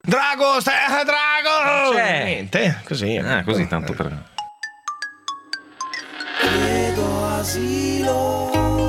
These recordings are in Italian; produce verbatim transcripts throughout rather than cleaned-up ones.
Drago, stai, Drago! C'è. Niente, così. Ah, così tanto per... Chiedo asilo.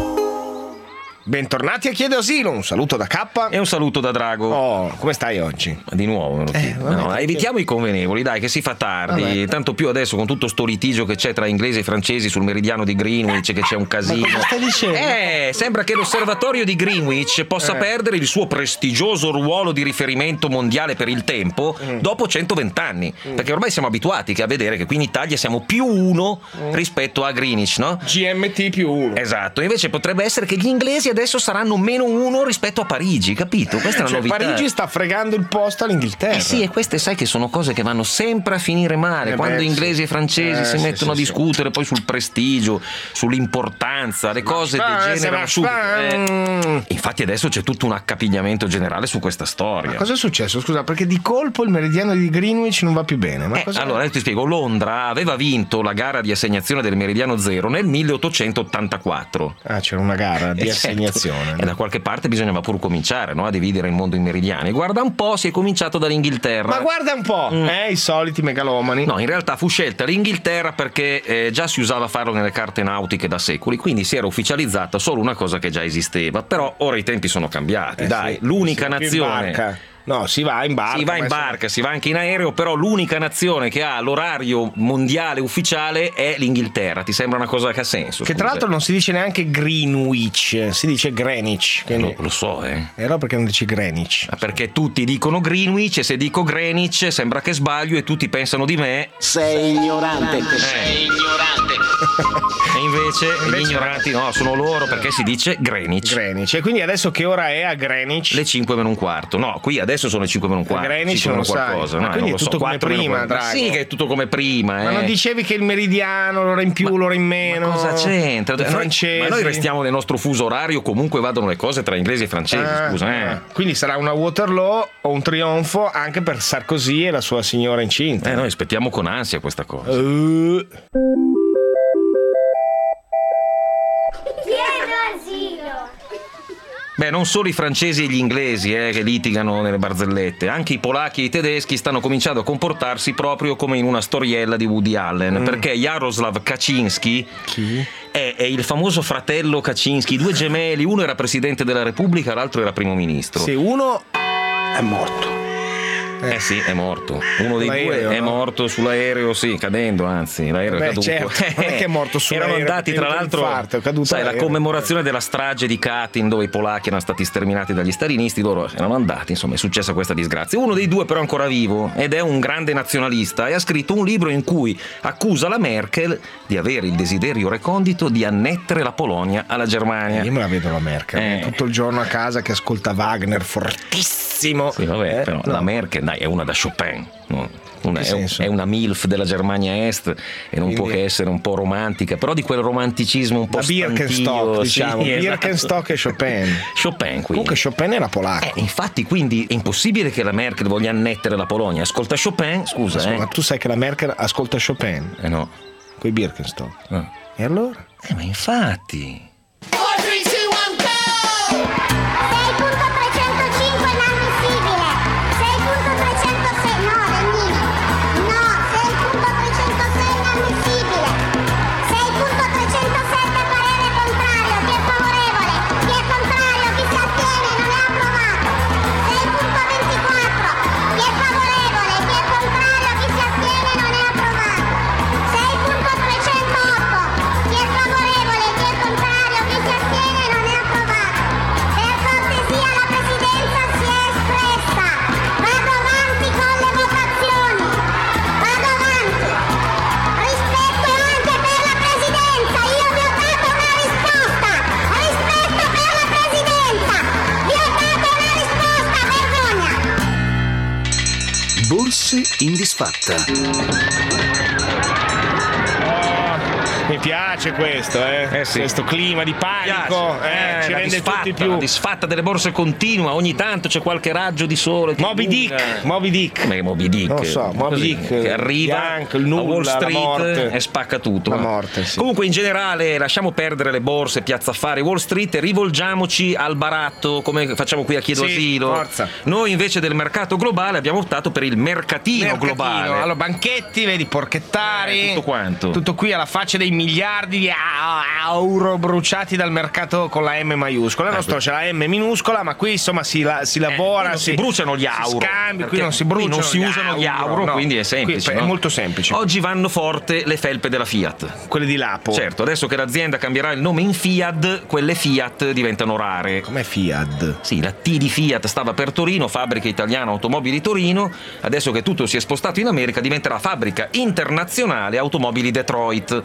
Bentornati a Chiedo Asilo, un saluto da K E un saluto da Drago. Oh, come stai oggi? Di nuovo, me lo Eh, chiedo. vabbè, No, perché- evitiamo i convenevoli, dai, che si fa tardi. Vabbè. Tanto più adesso con tutto sto litigio che c'è tra inglesi e francesi sul meridiano di Greenwich, che c'è un casino. Ma cosa stai dicendo? Eh, sembra che l'osservatorio di Greenwich possa Eh. perdere il suo prestigioso ruolo di riferimento mondiale per il tempo Mm. dopo centoventi anni. Perché ormai siamo abituati che a vedere che qui in Italia siamo più uno Mm. rispetto a Greenwich, no? G M T più uno. Esatto, invece potrebbe essere che gli inglesi adesso saranno meno uno rispetto a Parigi, capito? Questa è una Cioè, novità. Parigi sta fregando il posto all'Inghilterra. Eh sì, e queste sai che sono cose che vanno sempre a finire male. Eh Quando beh, inglesi sì. e francesi Eh, si sì, mettono sì, a sì. discutere poi sul prestigio, sull'importanza, le cose sta, eh, degenerano se subito. va, Eh, mm. Infatti adesso c'è tutto un accapigliamento generale su questa storia. Cosa è successo? Scusa, perché di colpo il meridiano di Greenwich non va più bene. Ma Eh, cosa... allora io ti spiego, Londra aveva vinto la gara di assegnazione del meridiano zero nel milleottocentottantaquattro. Ah, c'era una gara di Eh, certo. assegnazione. E da qualche parte bisognava pur cominciare, no? A dividere il mondo in meridiani. Guarda un po', si è cominciato dall'Inghilterra. Ma guarda un po', Mm. eh, i soliti megalomani. No, in realtà fu scelta l'Inghilterra perché eh, già si usava farlo nelle carte nautiche da secoli, quindi si era ufficializzata solo una cosa che già esisteva. Però ora i tempi sono cambiati, Eh dai, sì, l'unica si va più in nazione... barca. No, si va in barca. Si va in ma barca, si va anche in aereo, però l'unica nazione che ha l'orario mondiale ufficiale è l'Inghilterra. Ti sembra una cosa che ha senso? Che tra scusa? l'altro non si dice neanche Greenwich, si dice Greenwich. Eh, lo, Quindi... lo so, eh. E allora perché non dici Greenwich? Ma perché tutti dicono Greenwich e se dico Greenwich sembra che sbaglio e tutti pensano di me. Sei ignorante. Sei ignorante. E invece, Invece- gli ignoranti no, sono loro perché si dice Greenwich. Greenwich. E quindi adesso che ora è a Greenwich? Le cinque meno un quarto. No, qui adesso sono le cinque meno un quarto. Greenwich cinque meno non lo sai. qualcosa. Ma No, quindi non è lo tutto so, come quattro meno prima, qualcosa. Ma Drago. sì, che è tutto come prima. Ma eh. non dicevi che il meridiano, l'ora in più, l'ora in meno? Ma cosa c'entra? I Noi- francesi. Ma noi restiamo nel nostro fuso orario, comunque vadano le cose tra inglesi e francesi, Ah, scusa, eh. ah. Quindi sarà una Waterloo o un trionfo anche per Sarkozy e la sua signora incinta. Eh, noi aspettiamo con ansia questa cosa. Uh. Chiedo asilo. Beh, non solo i francesi e gli inglesi eh, che litigano nelle barzellette, anche i polacchi e i tedeschi stanno cominciando a comportarsi proprio come in una storiella di Woody Allen, perché Jaroslav Kaczynski Chi? è, è il famoso fratello Kaczynski, due gemelli, uno era presidente della Repubblica, l'altro era primo ministro. Se uno è morto. Eh sì, è morto. Uno dei L'aereo, due è no? morto sull'aereo, sì, cadendo, anzi, l'aereo Beh, è caduto. certo, non è che è morto sull'aereo, Erano andati, perché tra è l'altro, infarto, è caduto sai, la l'aereo. commemorazione della strage di Katyn, dove i polacchi erano stati sterminati dagli stalinisti, loro erano andati, insomma, è successa questa disgrazia. Uno dei due però è ancora vivo ed è un grande nazionalista e ha scritto un libro in cui accusa la Merkel di avere il desiderio recondito di annettere la Polonia alla Germania. Io me la vedo la Merkel, Eh. tutto il giorno a casa che ascolta Wagner fortissimo. Sì, vabbè, Eh, però no. la Merkel, dai, è una da Chopin. No? Una, Che è, un- senso? è una MILF della Germania Est e non Quindi- può che essere un po' romantica, però di quel romanticismo un po' La Birkenstock, stantio, diciamo. sì, esatto. Birkenstock e Chopin. Chopin, quindi. Comunque Chopin era polacco. Eh, infatti, quindi è impossibile che la Merkel voglia annettere la Polonia. Ascolta Chopin, scusa, Scusa, eh. ma tu sai che la Merkel ascolta Chopin Eh no. coi Birkenstock. Eh. E allora? Eh, ma infatti. sei punto trecentocinque inammissibile. sei punto trecentosei no, Dennini. No, sei punto trecentosei inammissibile. sei punto trecentosette parere contrario. Chi è favorevole? Chi è contrario? Chi si astiene? Non è approvato. sei punto ventiquattro. Chi è favorevole? Chi è contrario? Chi si astiene? Non è approvato. sei punto trecentotto. Chi è favorevole? Chi è contrario? Chi si astiene? Non è approvato. Per cortesia la Presidenza si è espressa. Vado avanti con le votazioni. Vado avanti. Rispetto anche per la Presidenza. Io vi ho dato una risposta. Rispetto per la Presidenza. Vi ho dato una risposta. Vergogna. Borse in disfatta. Mi piace questo, eh. Eh sì. Questo clima di panico, Piace. eh, ci la rende disfatta, tutti più. la disfatta delle borse continua, ogni tanto c'è qualche raggio di sole. che Moby illuga. Dick, Moby Dick. Come Moby Dick? Non lo so, Moby Così, Dick, che arriva bianco, il a nulla, Wall la Street morte. e spacca tutto. La ma- morte, sì. Comunque in generale lasciamo perdere le borse, Piazza Affari, Wall Street e rivolgiamoci al baratto come facciamo qui a Chiedo Sì, Asilo. forza. Noi invece del mercato globale abbiamo optato per il mercatino, Mercatino. globale. Allora, banchetti, vedi, porchettari. Eh, tutto quanto. Tutto qui alla faccia dei miliardi di a- euro bruciati dal mercato con la M maiuscola. Il nostro c'è la M minuscola, ma qui insomma si, la- si Eh, lavora. qui non si bruciano gli euro, Si scambi, qui perché non si qui bruciano. non si usano gli euro, no. quindi è semplice, Qui è no? molto semplice. Oggi vanno forte le felpe della Fiat. Quelle di Lapo. Certo, adesso che l'azienda cambierà il nome in Fiat, quelle Fiat diventano rare. Com'è Fiat? Sì, la T di Fiat stava per Torino, fabbrica italiana automobili Torino, adesso che tutto si è spostato in America diventerà fabbrica internazionale automobili Detroit.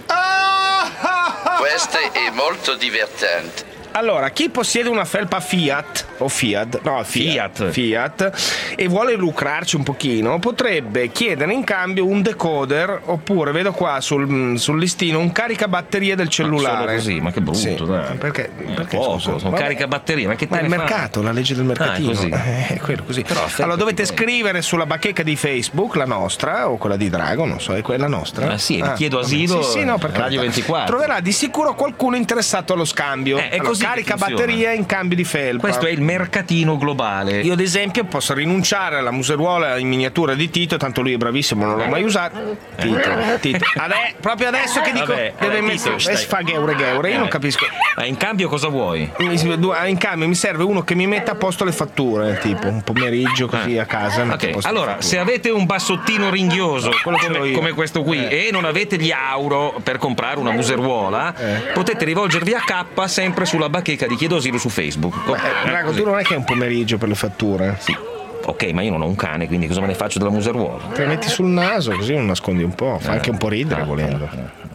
Questo è molto divertente. Allora, chi possiede una felpa Fiat o Fiat, no Fiat, Fiat. Fiat e vuole lucrarci un pochino, potrebbe chiedere in cambio un decoder oppure vedo qua sul, sul listino un caricabatterie del cellulare. Solo così, ma che brutto, Sì. dai. Perché? perché Poco, scusa? sono Vabbè. caricabatterie, ma che te Ma è il ne fa? mercato, la legge del mercatino. Ah, è così. Eh, è quello così. Però, aspetta, allora dovete che- scrivere sulla bacheca di Facebook, la nostra o quella di Drago, non so, è quella nostra. Ah, sì, vi chiedo vabbè. asilo, Sì, sì, no, perché Radio ventiquattro. troverà di sicuro qualcuno interessato allo scambio. Eh, è Allora, così che carica funziona. batteria in cambio di felpa. Questo è il mercatino globale. Io ad esempio posso rinunciare alla museruola in miniatura di Tito, tanto lui è bravissimo, non l'ho mai usato. Tito, Tito. Ade- proprio adesso che dico Vabbè, deve vabbè, mettere Tito, stai- fa gheure gheure, io non Eh. capisco. Ma in cambio cosa vuoi? Mi- In cambio mi serve uno che mi metta a posto le fatture, tipo un pomeriggio così a casa. mette a Ok, posto le allora, fatture. se avete un bassottino ringhioso Quello ce l'ho come, io. come questo qui Eh. e non avete gli euro per comprare una museruola, Eh. potete rivolgervi a K sempre sulla bacheca di Chiedo Asilo su Facebook. Eh, Drago, tu non è che è un pomeriggio per le fatture? Sì. Ok, ma io non ho un cane, quindi cosa me ne faccio della museruola? Te le metti sul naso così non nascondi un po', fa Eh. anche un po' ridere Ah, volendo.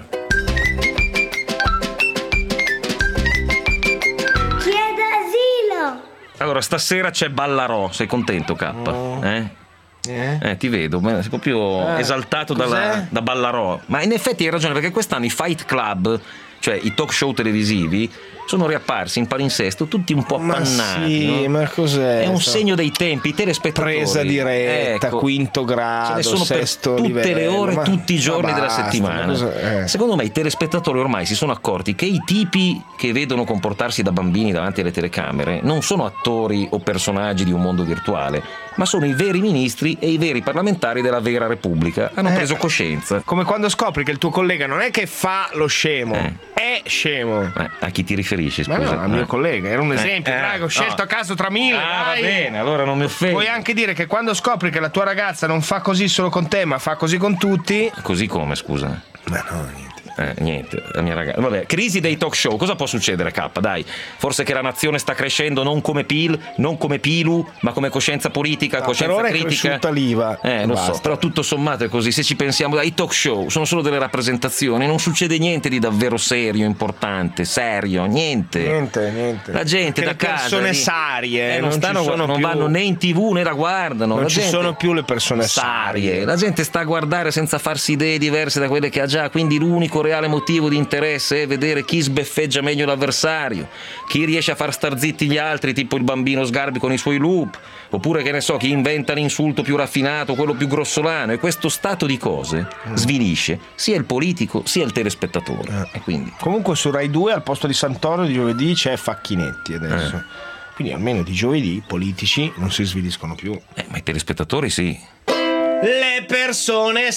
Chiedo asilo. Allora, stasera c'è Ballarò, sei contento K? Eh? Eh? Eh, ti vedo, ma sei proprio Eh, esaltato cos'è? dalla- da Ballarò. Ma in effetti hai ragione, perché quest'anno i Fight Club, cioè i talk show televisivi, sono riapparsi in palinsesto tutti un po' Ma appannati. sì, no? ma cos'è? È un So- segno dei tempi, i telespettatori. Presa diretta, Ecco, quinto grado, ce ne sono per sesto tutte livello, le ore, ma- tutti i ma giorni della basta, settimana. ma cosa- eh. Secondo me i telespettatori ormai si sono accorti che i tipi che vedono comportarsi da bambini davanti alle telecamere non sono attori o personaggi di un mondo virtuale, ma sono i veri ministri e i veri parlamentari della vera Repubblica. Hanno Eh. preso coscienza. Come quando scopri che il tuo collega non è che fa lo scemo, Eh. è scemo. Eh, a chi ti riferisci, Ma scusa? no, al mio Eh. collega, era un esempio, Eh, eh, Drago, scelto no. a caso tra mille. Ah, dai. va bene, allora non mi offendi. Puoi anche dire che quando scopri che la tua ragazza non fa così solo con te, ma fa così con tutti. Così come, scusa? Ma no, niente. Eh, niente, la mia ragazza. Vabbè, crisi dei talk show, cosa può succedere, K? Dai, forse che la nazione sta crescendo non come P I L, non come P I L U, ma come coscienza politica, No, coscienza per ora è critica. cresciuta l'I V A. Eh, lo Basta. so, però tutto sommato è così. Se ci pensiamo, dai, i talk show sono solo delle rappresentazioni, non succede niente di davvero serio, importante, serio, niente. Niente, niente. La gente Perché da le casa persone lì, sarie, eh, non, non ci stanno, sono non più- vanno né in tv né la guardano. Non La ci gente- sono più le persone sarie. La gente sta a guardare senza farsi idee diverse da quelle che ha già, quindi l'unico reale motivo di interesse è vedere chi sbeffeggia meglio l'avversario, chi riesce a far star zitti gli altri, tipo il bambino Sgarbi con i suoi loop, oppure che ne so, chi inventa l'insulto più raffinato, quello più grossolano, e questo stato di cose svilisce sia il politico sia il telespettatore. E quindi Comunque su Rai due al posto di Santoro di giovedì c'è Facchinetti adesso. Eh. Quindi almeno di giovedì i politici non si sviliscono più. eh, ma i telespettatori sì. Le persone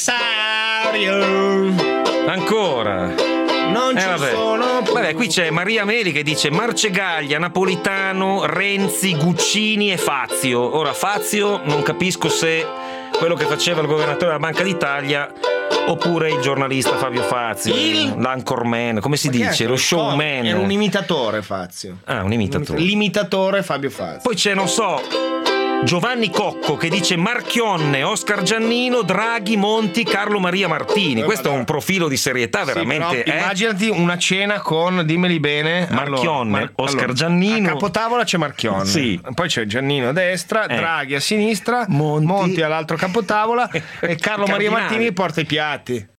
sarie Ancora. non Eh, ci vabbè. sono più. Vabbè, qui c'è Maria Meli che dice Marcegaglia, Napolitano, Renzi, Guccini e Fazio. Ora Fazio non capisco se quello che faceva il governatore della Banca d'Italia oppure il giornalista Fabio Fazio, Il- l'anchorman, come si Ma che dice, è? lo showman. Era un imitatore Fazio. Ah, un imitatore. L'imitatore Fabio Fazio. Poi c'è, non so, Giovanni Cocco che dice Marchionne, Oscar Giannino, Draghi, Monti, Carlo Maria Martini. Eh, Questo è madonna. un profilo di serietà Sì, veramente. però eh? immaginati una cena con, dimmeli bene, Marchionne, allora, Oscar Giannino. A capotavola c'è Marchionne. Sì. Poi c'è Giannino a destra, Eh. Draghi a sinistra, Monti. Monti all'altro capotavola e Carlo Maria Cardinale. Martini porta i piatti.